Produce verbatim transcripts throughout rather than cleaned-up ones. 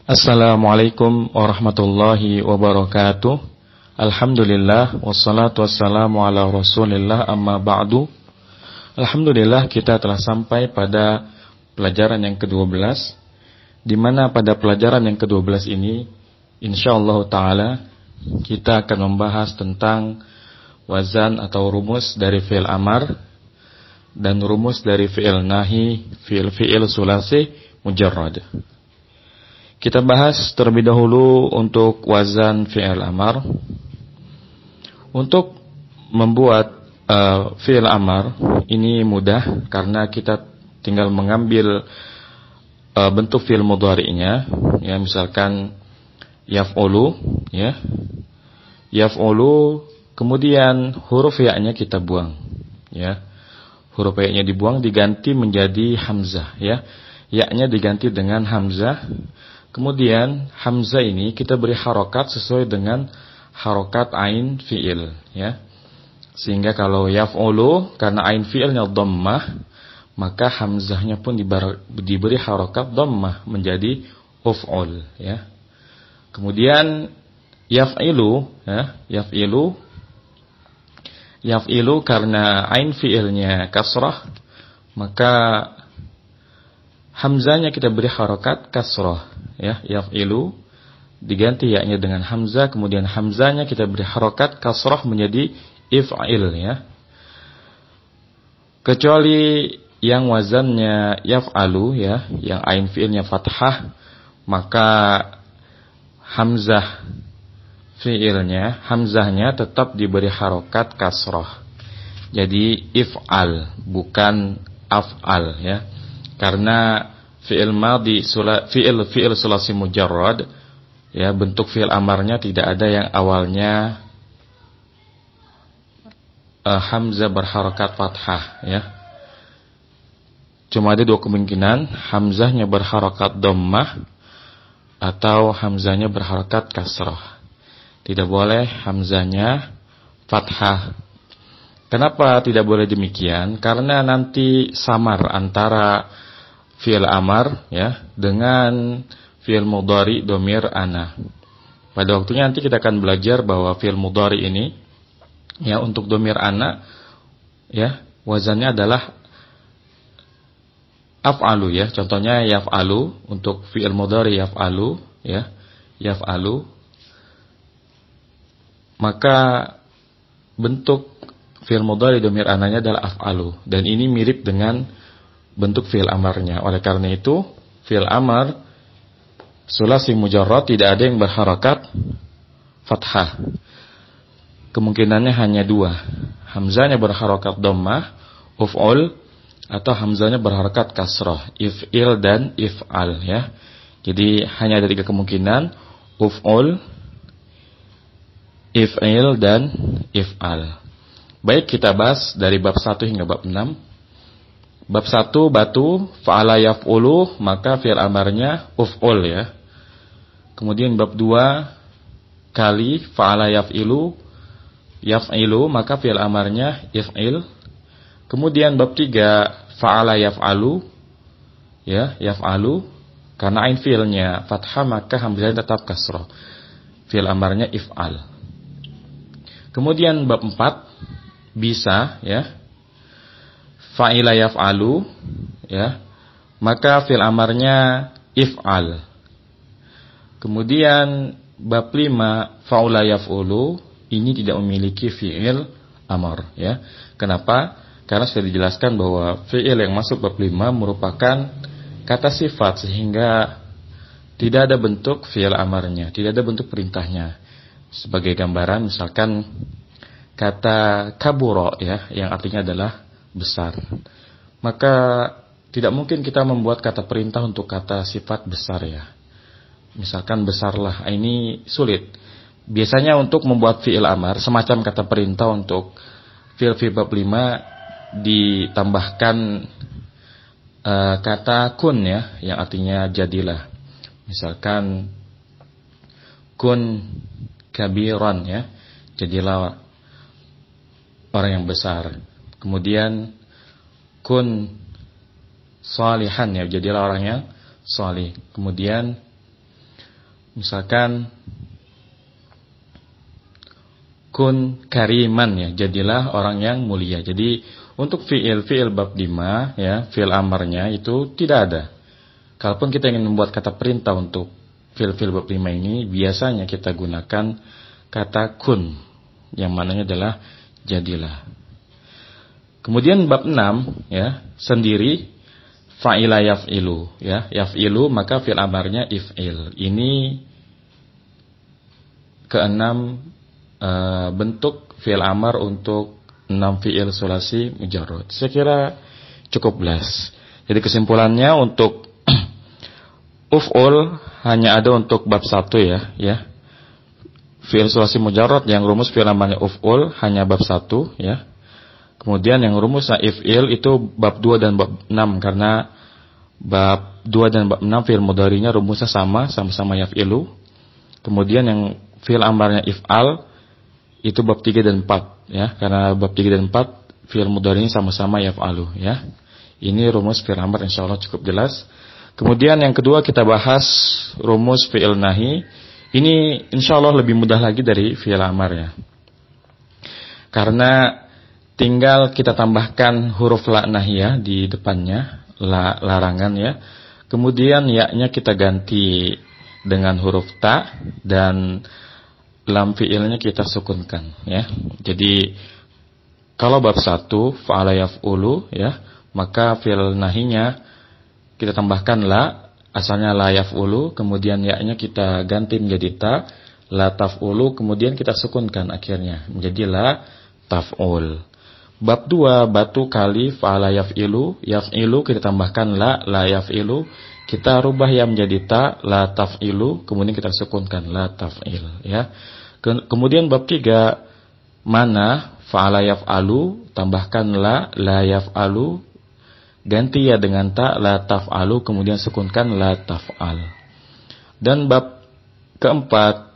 Assalamualaikum warahmatullahi wabarakatuh. Alhamdulillah wassalatu wassalamu ala Rasulillah amma ba'du. Alhamdulillah kita telah sampai pada pelajaran yang kedua belas, di mana pada pelajaran yang kedua belas ini insyaallah taala kita akan membahas tentang wazan atau rumus dari fi'il amar dan rumus dari fi'il nahi, fi'il fi'il sulasi mujarrad. Kita bahas terlebih dahulu untuk wazan fi'il amar. Untuk membuat uh, fi'il amar ini mudah karena kita tinggal mengambil uh, bentuk fi'il mudhari'nya, ya, misalkan yaf'ulu, ya. Yaf'ulu, kemudian huruf ya-nya kita buang, ya. Huruf ya-nya dibuang diganti menjadi hamzah, ya. Ya-nya diganti dengan hamzah. Kemudian hamzah ini kita beri harokat sesuai dengan harokat ain fi'il, ya. Sehingga kalau yaf'ulu, karena ain fi'ilnya dhammah, maka hamzahnya pun diberi harokat dhammah menjadi uf'ul, ya. Kemudian yaf'ilu, ya, yaf'ilu, yaf'ilu karena ain fi'ilnya kasrah, maka hamzahnya kita beri harokat kasrah, ya, yaf'ilu diganti ya-nya dengan hamzah, kemudian hamzahnya kita beri harokat kasrah menjadi if'il, ya. Kecuali yang wazannya yaf'alu, ya, yang ain fi'ilnya fathah, maka hamzah fi'ilnya, hamzahnya tetap diberi harokat kasrah. Jadi if'al, bukan af'al, ya. Karena fi'il madhi fi'il fi'il sulasi mujarrad, ya, bentuk fi'il amarnya tidak ada yang awalnya uh, hamzah berharakat fathah, ya. Cuma ada dua kemungkinan, hamzahnya berharakat dhammah atau hamzahnya berharakat kasrah. Tidak boleh hamzahnya fathah. Kenapa tidak boleh demikian? Karena nanti samar antara fi'il amar, ya, dengan fi'il mudhari dhamir ana. Pada waktunya nanti kita akan belajar bahwa fi'il mudhari ini, ya, untuk dhamir ana, ya, wazannya adalah af'alu, ya. Contohnya yaf'alu, untuk fi'il mudhari yaf'alu, ya, yaf'alu. Maka bentuk fi'il mudhari dhamir ananya adalah af'alu, dan ini mirip dengan bentuk fi'il amarnya. Oleh karena itu, fi'il amar sulasi mujarrad tidak ada yang berharakat fathah. Kemungkinannya hanya dua. Hamzahnya berharakat dhammah, uf'ul, atau hamzahnya berharakat kasrah, if'il dan if'al, ya. Jadi hanya ada tiga kemungkinan, uf'ul, if'il, dan if'al. Baik, kita bahas dari bab satu hingga bab enam. Bab satu, batu, fa'ala yaf'ulu, maka fi'il amarnya uf'ul, ya. Kemudian bab dua, kali, fa'ala yaf'ilu, yaf'ilu, maka fi'il amarnya if'il. Kemudian bab tiga, fa'ala yaf'alu, ya, yaf'alu, karena ain fi'ilnya fathah, maka hamzahnya tetap kasrah. Fi'il amarnya if'al. Kemudian bab empat, bisa, ya, fa'ila yaf'alu, ya, maka fi'il amarnya if'al. Kemudian bab lima, fa'ula yaf'ulu, ini tidak memiliki fi'il amar, ya. Kenapa? Karena sudah dijelaskan bahwa fi'il yang masuk bab lima merupakan kata sifat, sehingga tidak ada bentuk fi'il amarnya, tidak ada bentuk perintahnya. Sebagai gambaran, misalkan kata kaburo, ya, yang artinya adalah besar, maka tidak mungkin kita membuat kata perintah untuk kata sifat besar, ya. Misalkan besarlah, ini sulit. Biasanya untuk membuat fi'il amar, semacam kata perintah untuk fi'il fi bab lima, ditambahkan uh, kata kun, ya, yang artinya jadilah. Misalkan kun kabiran, ya, jadilah orang yang besar. Kemudian kun salihan, ya, jadilah orang yang salih. Kemudian Misalkan kun kariman ya, jadilah orang yang mulia. Jadi untuk fiil fiil bab lima ya, fiil amarnya itu tidak ada. Kalaupun kita ingin membuat kata perintah untuk fiil fiil bab lima ini, biasanya kita gunakan kata kun yang mananya adalah jadilah. Kemudian bab enam ya, sendiri fa'ila yaf'ilu ya, yaf'ilu maka fiil amarnya if'il. Ini keenam Uh, bentuk fi'il amar untuk enam fi'il sulasi mujarrad. Saya kira cukup jelas. Jadi kesimpulannya untuk uf'ul hanya ada untuk bab satu ya, ya. Fi'il sulasi mujarrad yang rumus fi'il amarnya uf'ul hanya bab satu ya. Kemudian yang rumusnya if'il itu bab dua dan bab enam, karena bab dua dan bab enam fi'il mudhari'nya rumusnya sama, sama-sama yaf'ilu. Kemudian yang fi'il amarnya if'al itu bab tiga dan empat ya, karena bab tiga dan empat fi'il mudhari sama-sama yaf'alu ya. Ini rumus fi'il amar insyaallah cukup jelas. Kemudian yang kedua kita bahas rumus fi'il nahi. Ini insyaallah lebih mudah lagi dari fi'il amar ya. Karena tinggal kita tambahkan huruf la nahiyah di depannya, la larangan ya. Kemudian ya-nya kita ganti dengan huruf ta dan lam fi'ilnya kita sukunkan ya. Jadi kalau bab satu fa'ala yaf'ulu ya, maka fi'il nahinya kita tambahkan la, asalnya la yaf'ulu, kemudian ya-nya kita ganti menjadi ta, la taf'ulu, kemudian kita sukunkan akhirnya menjadi la taf'ul. Bab dua batu kali fa'ala yaf'ilu, yaf'ilu kita tambahkan la, la yaf'ilu, kita rubah ya menjadi ta, la taf'ilu, kemudian kita sukunkan la taf'il ya. Kemudian bab tiga mana fa'ala yaf'alu, tambahkan la, la yaf'alu, ganti ya dengan ta, la taf'alu, kemudian sukunkan la taf'al. Dan bab keempat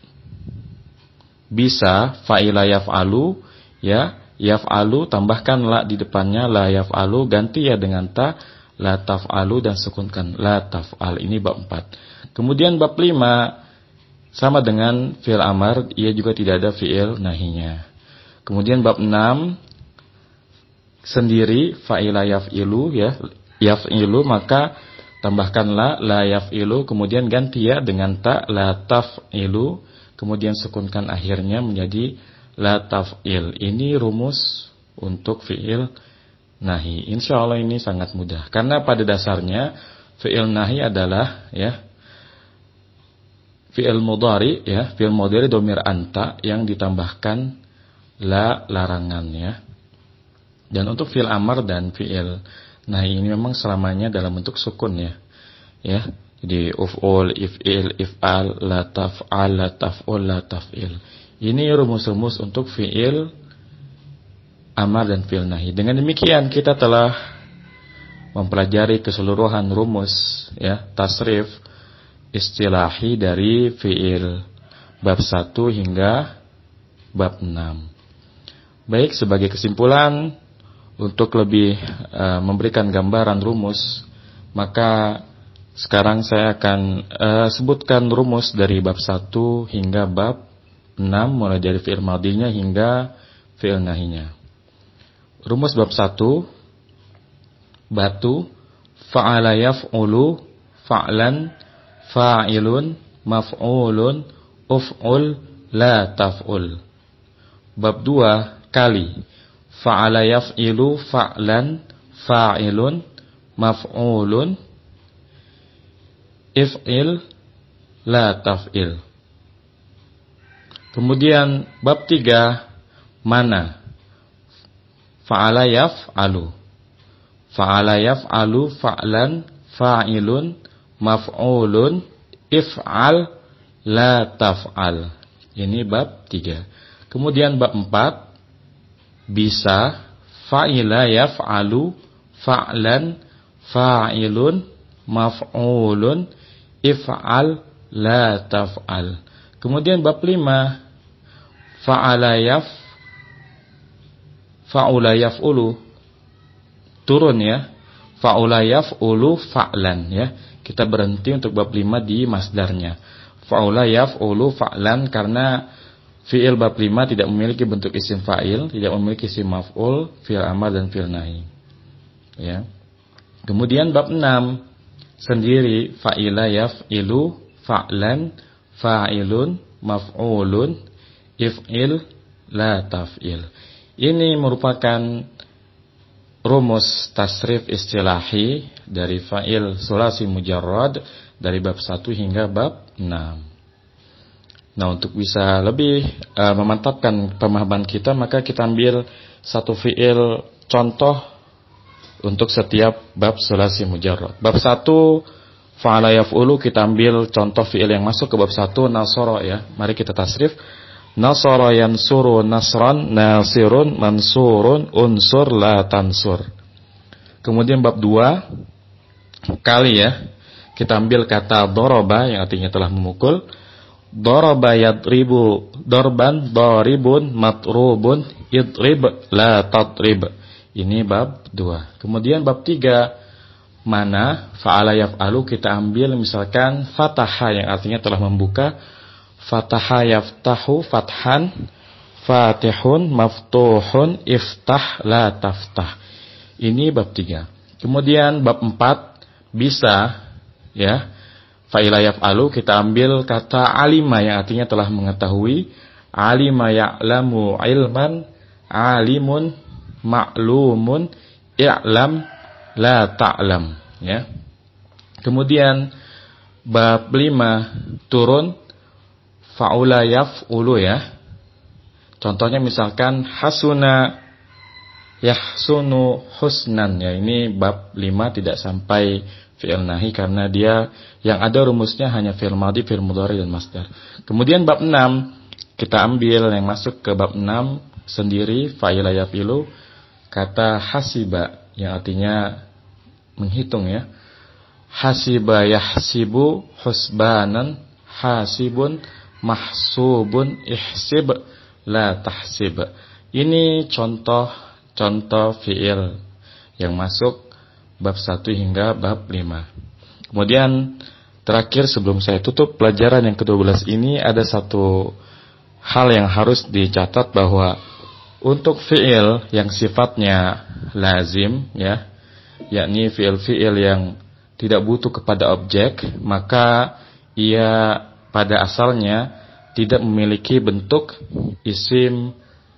bisa fa'ila yaf'alu ya, yaf'alu tambahkan la di depannya, la yaf'alu, ganti ya dengan ta, la taf'alu, dan sukunkan la taf'al. Ini bab empat. Kemudian bab lima sama dengan fi'il amar, ia juga tidak ada fi'il nahinya. Kemudian bab enam sendiri fa'ila yaf'ilu ya, yaf'ilu maka tambahkan la, la yaf'ilu, kemudian ganti ya dengan ta, la taf'ilu, kemudian sukunkan akhirnya menjadi la taf'il. Ini rumus untuk fi'il nahi. Insyaallah ini sangat mudah, karena pada dasarnya fi'il nahi adalah ya fi'il mudhari ya, fi'il mudhari domir anta yang ditambahkan la larangan ya. Dan untuk fi'il amar dan fi'il nahi ini memang selamanya dalam bentuk sukun ya. Ya. Jadi uf'ul, if'il, if'al, la taf'al, la taf'ul, la taf'il. Ini rumus-rumus untuk fi'il amar dan fi'il nahi. Dengan demikian kita telah mempelajari keseluruhan rumus ya, tasrif istilahi dari fi'il bab satu hingga bab enam. Baik, sebagai kesimpulan, untuk lebih uh, memberikan gambaran rumus, maka sekarang saya akan uh, sebutkan rumus dari bab satu hingga bab enam, mulai dari fi'il madinya hingga fi'il nahinya. Rumus bab satu, batu fa'ala yaf'ulu fa'lan fa'ilun, maf'ulun, uf'ul, la taf'ul. Bab dua kali fa'ala yaf'ilu fa'lan, fa'ilun, maf'ulun, if'il, la taf'il. Kemudian bab tiga mana fa'ala yaf'alu, fa'ala yaf'alu fa'lan, fa'ilun, maf'ulun, if'al, la taf'al. Ini bab tiga. Kemudian bab empat bisa fa'ila yaf'alu fa'lan, fa'ilun, maf'ulun, if'al, la taf'al. Kemudian bab lima fa'ala yaf fa'ula yaf'ulu, turun ya, fa'ula yaf'ulu fa'lan ya. Kita berhenti untuk bab lima di masdarnya. Fa'ula yaf'ulu fa'lan, karena fi'il bab lima tidak memiliki bentuk isim fa'il, tidak memiliki isim maf'ul, fi'il amar dan fi'il nahi. Ya. Kemudian bab enam sendiri fa'ila yaf'ilu fa'lan fa'ilun maf'ulun if'il la taf'il. Ini merupakan rumus tasrif istilahi dari fa'il sulasi mujarrad dari bab satu hingga bab enam. Nah, untuk bisa lebih uh, memantapkan pemahaman kita, maka kita ambil satu fi'il contoh untuk setiap bab sulasi mujarrad. Bab satu fa'ala yaf'ulu, kita ambil contoh fi'il yang masuk ke bab satu, nasara ya. Mari kita tasrif. Nasara yansuru nasran, nasirun mansurun, unsur la tansur. Kemudian bab dua kali ya. Kita ambil kata doroba yang artinya telah memukul. Doroba yadribu dorban, doribun matrubun, idrib la tatrib. Ini bab dua. Kemudian bab tiga, mana fa'ala yaf'alu, kita ambil misalkan fataha yang artinya telah membuka. Fataha yaftahu fathan, fatihun maftuhun, iftah la taftah. Ini bab tiga. Kemudian bab empat, bisa ya, fa'ila yaf'alu, kita ambil kata alima yang artinya telah mengetahui. Alima ya'lamu ilman, alimun ma'lumun, i'lam la ta'lam ya. Kemudian bab lima turun fa'ula yaf'ulu ya. Contohnya misalkan hasuna yahsunu husnan ya. Ini bab lima tidak sampai fi'il nahi karena dia yang ada rumusnya hanya fi'il madhi, fi'il mudhari dan masdar. Kemudian bab enam kita ambil yang masuk ke bab enam sendiri fa'ila yafilu, kata hasiba yang artinya menghitung ya. Hasiba yahsibu husbanan, hasibun mahsubun, ihsib la tahsib. Ini contoh-contoh fi'il yang masuk bab satu hingga bab lima. Kemudian terakhir sebelum saya tutup pelajaran yang kedua belas ini, ada satu hal yang harus dicatat bahwa untuk fi'il yang sifatnya lazim ya, yakni fi'il-fi'il yang tidak butuh kepada objek, maka ia pada asalnya tidak memiliki bentuk isim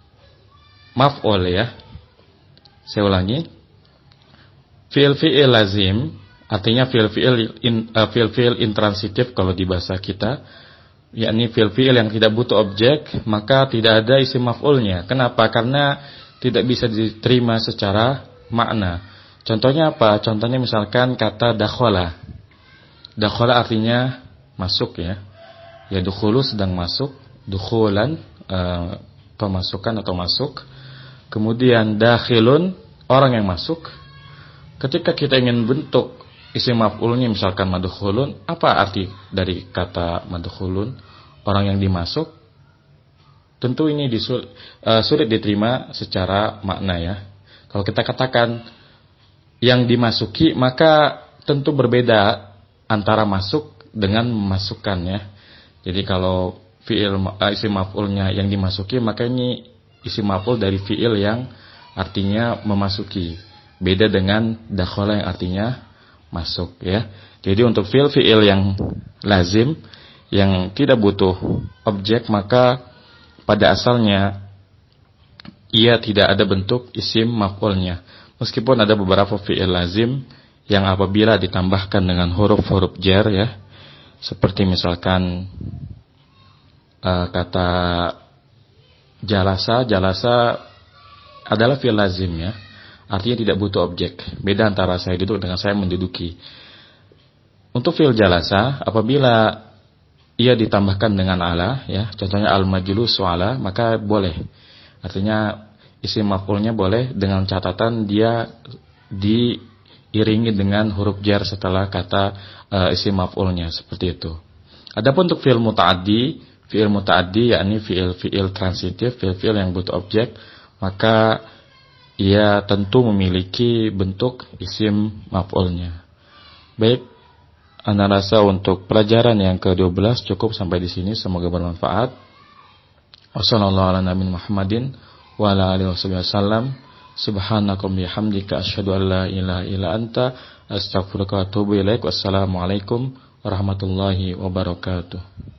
maf'ul ya. Saya ulangi. Fi'il-fi'il lazim artinya fi'il-fi'il in, uh, fi'il-fi'il intransitif kalau di bahasa kita, yakni fi'il-fi'il yang tidak butuh objek, maka tidak ada isim maf'ulnya. Kenapa? Karena tidak bisa diterima secara makna. Contohnya apa? Contohnya misalkan kata dakhala. Dakhala artinya masuk ya. Ya, dukhulu sedang masuk, dukhulan uh, pemasukan atau masuk. Kemudian dakhilun orang yang masuk. Ketika kita ingin bentuk isim maf'ulnya misalkan madkhulun, apa arti dari kata madkhulun? Orang yang dimasuk. Tentu ini disul, uh, sulit diterima secara makna ya. Kalau kita katakan yang dimasuki, maka tentu berbeda antara masuk dengan memasukkan ya. Jadi kalau fi'il uh, isim maf'ulnya yang dimasuki, maka ini isim maf'ul dari fi'il yang artinya memasuki. Beda dengan dakhala yang artinya masuk ya. Jadi untuk fi'il fi'il yang lazim yang tidak butuh objek, maka pada asalnya ia tidak ada bentuk isim maf'ulnya. Meskipun ada beberapa fi'il lazim yang apabila ditambahkan dengan huruf-huruf jar ya, seperti misalkan uh, kata jalasa, jalasa adalah fi'il lazim ya, artinya tidak butuh objek. Beda antara saya duduk dengan saya menduduki. Untuk fi'il jalasa, apabila ia ditambahkan dengan ala ya, contohnya al-majlusu ala, maka boleh. Artinya isim maf'ulnya boleh dengan catatan dia diiringi dengan huruf jar setelah kata uh, isim maf'ulnya, seperti itu. Adapun untuk fi'il muta'addi, fi'il muta'addi yakni fi'il-fi'il transitif, fi'il-fi'il yang butuh objek, maka ia tentu memiliki bentuk isim maf'ulnya. Baik, Ana rasa untuk pelajaran yang ke dua belas cukup sampai di sini, semoga bermanfaat. Wassallallahu ala nabiyina Muhammadin wa ala alihi wasallam. Subhanakum bihamdika asyhadu an la ilaha illa anta astaghfiruka wa atubu ilaik. Wassalamualaikum warahmatullahi wabarakatuh.